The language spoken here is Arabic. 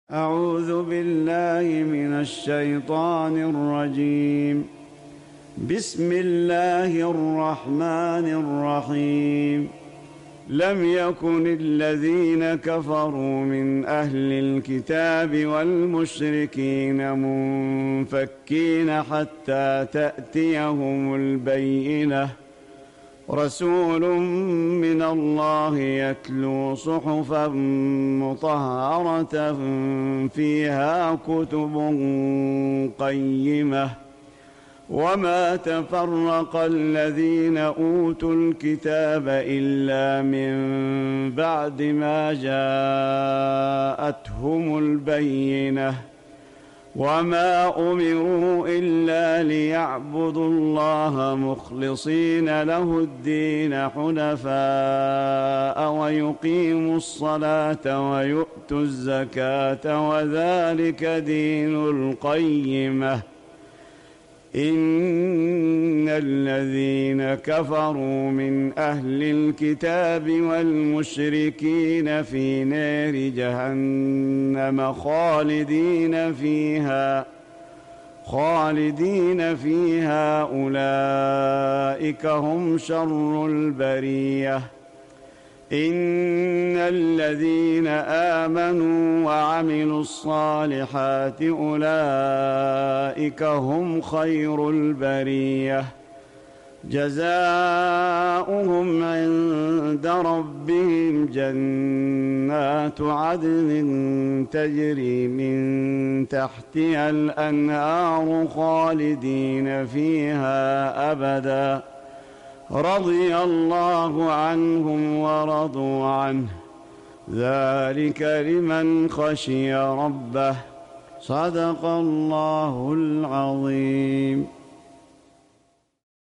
أعوذ بالله من الشيطان الرجيم. بسم الله الرحمن الرحيم. لم يكن الذين كفروا من أهل الكتاب والمشركين منفكين حتى تأتيهم البينة، رسول من الله يتلو صحفا مطهرة فيها كتب قيمة. وما تفرق الذين أوتوا الكتاب إلا من بعد ما جاءتهم البينة، وما أمروا إلا ليعبدوا الله مخلصين له الدين حنفاء ويقيموا الصلاة ويؤتوا الزكاة وذلك دين القيمة. إن الذين كفروا من أهل الكتاب والمشركين في نار جهنم خالدين فيها أولئك هم شر البرية. إن الذين آمنوا وعملوا الصالحات أولئك هم خير البرية، جزاؤهم عند ربهم جنات عدن تجري من تحتها الأنهار خالدين فيها أبدا، رضي الله عنهم ورضوا عنه، ذلك لمن خشي ربه. صدق الله العظيم.